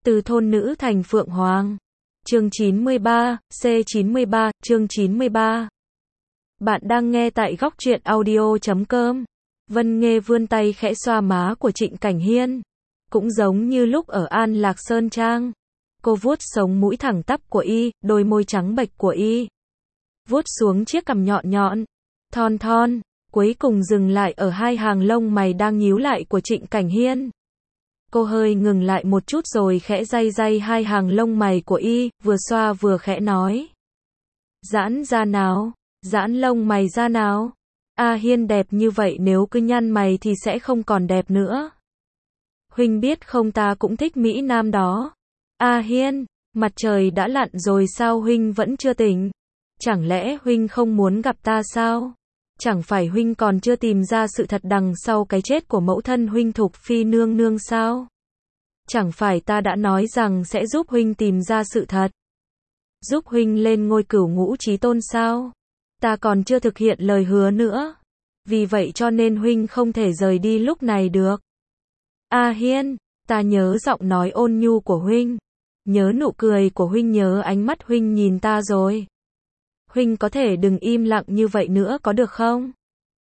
Từ thôn nữ thành phượng hoàng. Chương 93, C93, chương 93. Bạn đang nghe tại góc truyện audio.com. Vân Nghê vươn tay khẽ xoa má của Trịnh Cảnh Hiên. Cũng giống như lúc ở An Lạc Sơn Trang. Cô vuốt sống mũi thẳng tắp của y, đôi môi trắng bệch của y. Vuốt xuống chiếc cằm nhọn nhọn, thon thon, cuối cùng dừng lại ở hai hàng lông mày đang nhíu lại của Trịnh Cảnh Hiên. Cô hơi ngừng lại một chút rồi khẽ day day hai hàng lông mày của y, vừa xoa vừa khẽ nói. Giãn ra nào, giãn lông mày ra nào. A Hiên đẹp như vậy nếu cứ nhăn mày thì sẽ không còn đẹp nữa. Huynh biết không, ta cũng thích Mỹ Nam đó. A Hiên, mặt trời đã lặn rồi sao Huynh vẫn chưa tỉnh? Chẳng lẽ Huynh không muốn gặp ta sao? Chẳng phải Huynh còn chưa tìm ra sự thật đằng sau cái chết của mẫu thân Huynh Thục Phi nương nương sao? Chẳng phải ta đã nói rằng sẽ giúp Huynh tìm ra sự thật, giúp Huynh lên ngôi cửu ngũ chí tôn sao? Ta còn chưa thực hiện lời hứa nữa. Vì vậy cho nên Huynh không thể rời đi lúc này được. A Hiên, ta nhớ giọng nói ôn nhu của Huynh, nhớ nụ cười của Huynh, nhớ ánh mắt Huynh nhìn ta rồi. Huynh có thể đừng im lặng như vậy nữa có được không?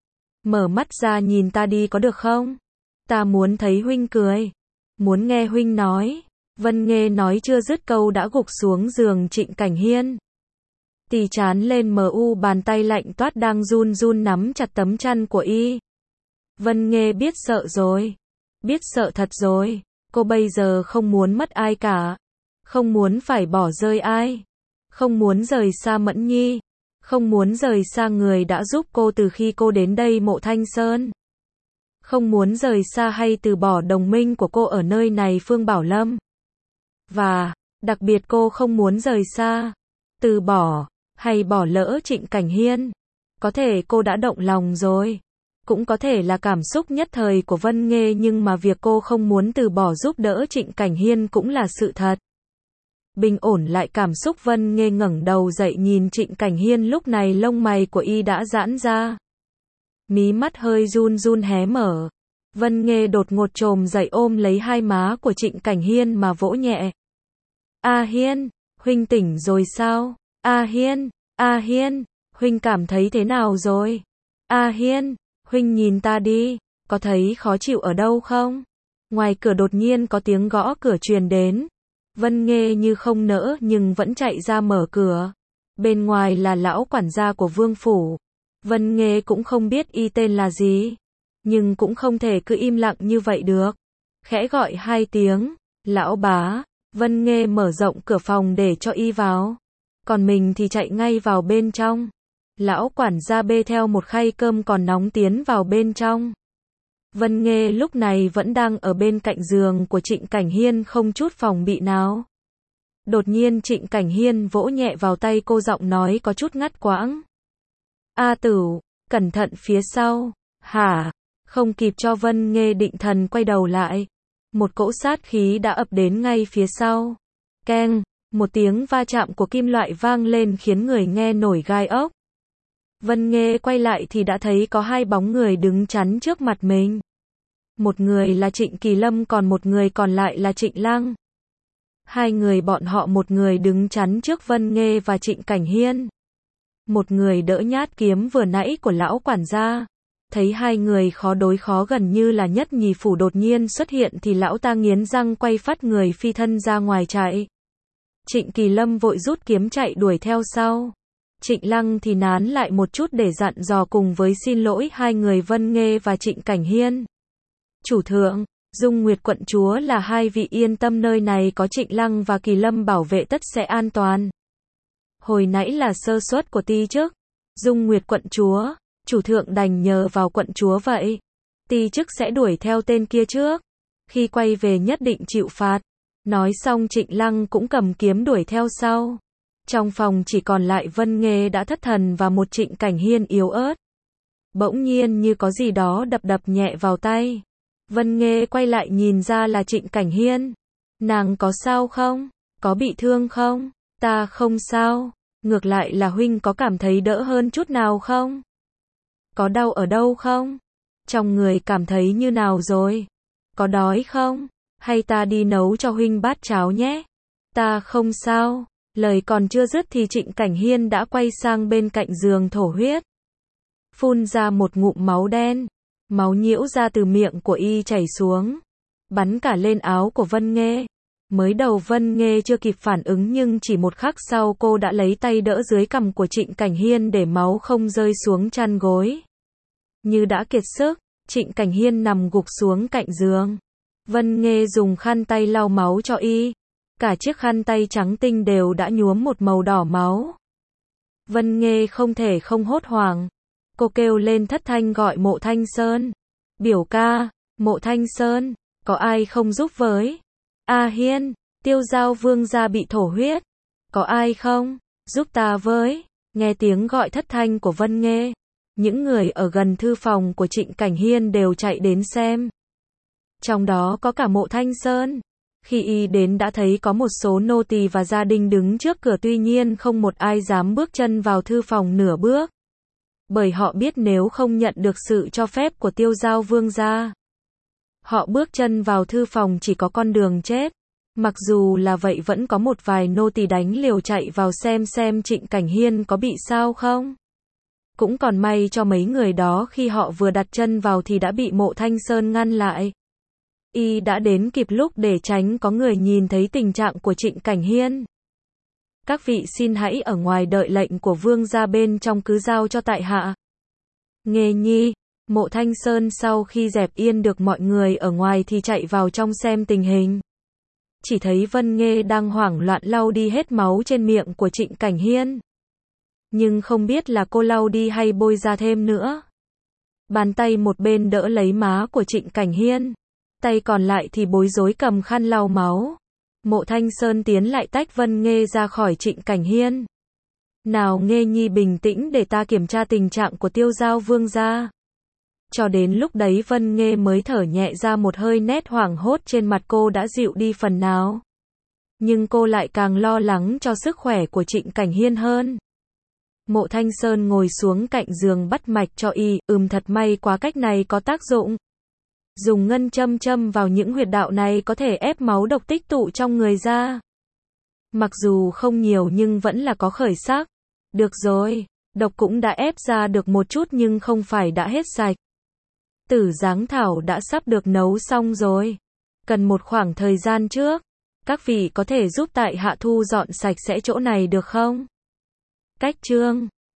Mở mắt ra nhìn ta đi có được không? Ta muốn thấy Huynh cười, muốn nghe Huynh nói. Vân Nghê nói chưa dứt câu đã gục xuống giường Trịnh Cảnh Hiên. Tì trán lên bàn tay lạnh toát đang run run nắm chặt tấm chăn của y. Vân Nghê biết sợ rồi, biết sợ thật rồi. Cô bây giờ không muốn mất ai cả, không muốn phải bỏ rơi ai, không muốn rời xa Mẫn Nhi, không muốn rời xa người đã giúp cô từ khi cô đến đây Mộ Thanh Sơn, không muốn rời xa hay từ bỏ đồng minh của cô ở nơi này Phương Bảo Lâm. Và, đặc biệt cô không muốn rời xa, từ bỏ, hay bỏ lỡ Trịnh Cảnh Hiên. Có thể cô đã động lòng rồi, cũng có thể là cảm xúc nhất thời của Vân Nghê, nhưng mà việc cô không muốn từ bỏ giúp đỡ Trịnh Cảnh Hiên cũng là sự thật. Bình ổn lại cảm xúc, Vân Nghê ngẩng đầu dậy nhìn Trịnh Cảnh Hiên, lúc này lông mày của y đã giãn ra, mí mắt hơi run run hé mở. Vân Nghê đột ngột chồm dậy ôm lấy hai má của Trịnh Cảnh Hiên mà vỗ nhẹ. A Hiên, Huynh tỉnh rồi sao? A Hiên, A Hiên, Huynh cảm thấy thế nào rồi? A Hiên, Huynh nhìn ta đi, có thấy khó chịu ở đâu không? Ngoài cửa đột nhiên có tiếng gõ cửa truyền đến. Vân Nghê như không nỡ nhưng vẫn chạy ra mở cửa. Bên ngoài là lão quản gia của vương phủ. Vân Nghê cũng không biết y tên là gì, nhưng cũng không thể cứ im lặng như vậy được. Khẽ gọi hai tiếng, lão bá. Vân Nghê mở rộng cửa phòng để cho y vào, còn mình thì chạy ngay vào bên trong. Lão quản gia bê theo một khay cơm còn nóng tiến vào bên trong. Vân Nghê lúc này vẫn đang ở bên cạnh giường của Trịnh Cảnh Hiên không chút phòng bị nào. Đột nhiên Trịnh Cảnh Hiên vỗ nhẹ vào tay cô, giọng nói có chút ngắt quãng. A Tửu, cẩn thận phía sau. Hả? Không kịp cho Vân Nghê định thần quay đầu lại, một cỗ sát khí đã ập đến ngay phía sau. Keng, một tiếng va chạm của kim loại vang lên khiến người nghe nổi gai ốc. Vân Nghê quay lại thì đã thấy có hai bóng người đứng chắn trước mặt mình. Một người là Trịnh Kỳ Lâm, còn một người còn lại là Trịnh Lăng. Hai người bọn họ, một người đứng chắn trước Vân Nghê và Trịnh Cảnh Hiên, một người đỡ nhát kiếm vừa nãy của lão quản gia. Thấy hai người khó đối khó gần như là nhất nhì phủ đột nhiên xuất hiện thì lão ta nghiến răng quay phát người phi thân ra ngoài chạy. Trịnh Kỳ Lâm vội rút kiếm chạy đuổi theo sau. Trịnh Lăng thì nán lại một chút để dặn dò cùng với xin lỗi hai người Vân Nghê và Trịnh Cảnh Hiên. Chủ thượng, Dung Nguyệt quận chúa là hai vị yên tâm, nơi này có Trịnh Lăng và Kỳ Lâm bảo vệ tất sẽ an toàn. Hồi nãy là sơ suất của ti chức. Dung Nguyệt quận chúa, chủ thượng đành nhờ vào quận chúa vậy. Ti chức sẽ đuổi theo tên kia trước, khi quay về nhất định chịu phạt. Nói xong Trịnh Lăng cũng cầm kiếm đuổi theo sau. Trong phòng chỉ còn lại Vân Nghê đã thất thần và một Trịnh Cảnh Hiên yếu ớt. Bỗng nhiên như có gì đó đập đập nhẹ vào tay. Vân Nghê quay lại nhìn ra là Trịnh Cảnh Hiên. Nàng có sao không? Có bị thương không? Ta không sao. Ngược lại là Huynh có cảm thấy đỡ hơn chút nào không? Có đau ở đâu không? Trong người cảm thấy như nào rồi? Có đói không? Hay ta đi nấu cho huynh bát cháo nhé. Ta không sao. Lời còn chưa dứt thì Trịnh Cảnh Hiên đã quay sang bên cạnh giường thổ huyết. Phun ra một ngụm máu đen. Máu nhiễu ra từ miệng của y chảy xuống. Bắn cả lên áo của Vân Nghê. Mới đầu Vân Nghê chưa kịp phản ứng nhưng chỉ một khắc sau cô đã lấy tay đỡ dưới cằm của Trịnh Cảnh Hiên để máu không rơi xuống chăn gối. Như đã kiệt sức, Trịnh Cảnh Hiên nằm gục xuống cạnh giường. Vân Nghê dùng khăn tay lau máu cho y. Cả chiếc khăn tay trắng tinh đều đã nhuốm một màu đỏ máu. Vân Nghê không thể không hốt hoảng. Cô kêu lên thất thanh gọi Mộ Thanh Sơn. Biểu ca, Mộ Thanh Sơn, có ai không giúp với? A Hiên, Tiêu Giao Vương gia bị thổ huyết. Có ai không? Giúp ta với. Nghe tiếng gọi thất thanh của Vân Nghê. Những người ở gần thư phòng của Trịnh Cảnh Hiên đều chạy đến xem. Trong đó có cả Mộ Thanh Sơn. Khi y đến đã thấy có một số nô tỳ và gia đình đứng trước cửa, tuy nhiên không một ai dám bước chân vào thư phòng nửa bước. Bởi họ biết nếu không nhận được sự cho phép của Tiêu Giao Vương gia, họ bước chân vào thư phòng chỉ có con đường chết. Mặc dù là vậy vẫn có một vài nô tỳ đánh liều chạy vào xem Trịnh Cảnh Hiên có bị sao không. Cũng còn may cho mấy người đó khi họ vừa đặt chân vào thì đã bị Mộ Thanh Sơn ngăn lại. Y đã đến kịp lúc để tránh có người nhìn thấy tình trạng của Trịnh Cảnh Hiên. Các vị xin hãy ở ngoài đợi lệnh của vương gia, bên trong cứ giao cho tại hạ. Nghê nhi, Mộ Thanh Sơn sau khi dẹp yên được mọi người ở ngoài thì chạy vào trong xem tình hình. Chỉ thấy Vân Nghê đang hoảng loạn lau đi hết máu trên miệng của Trịnh Cảnh Hiên. Nhưng không biết là cô lau đi hay bôi ra thêm nữa. Bàn tay một bên đỡ lấy má của Trịnh Cảnh Hiên. Tay còn lại thì bối rối cầm khăn lau máu. Mộ Thanh Sơn tiến lại tách Vân Nghê ra khỏi Trịnh Cảnh Hiên. Nào Nghê nhi bình tĩnh để ta kiểm tra tình trạng của Tiêu Giao Vương gia. Cho đến lúc đấy Vân Nghê mới thở nhẹ ra một hơi, nét hoảng hốt trên mặt cô đã dịu đi phần nào. Nhưng cô lại càng lo lắng cho sức khỏe của Trịnh Cảnh Hiên hơn. Mộ Thanh Sơn ngồi xuống cạnh giường bắt mạch cho y, thật may quá, cách này có tác dụng. Dùng ngân châm châm vào những huyệt đạo này có thể ép máu độc tích tụ trong người ra. Mặc dù không nhiều nhưng vẫn là có khởi sắc. Được rồi, độc cũng đã ép ra được một chút nhưng không phải đã hết sạch. Tử giáng thảo đã sắp được nấu xong rồi. Cần một khoảng thời gian trước. Các vị có thể giúp tại hạ thu dọn sạch sẽ chỗ này được không? Cách chương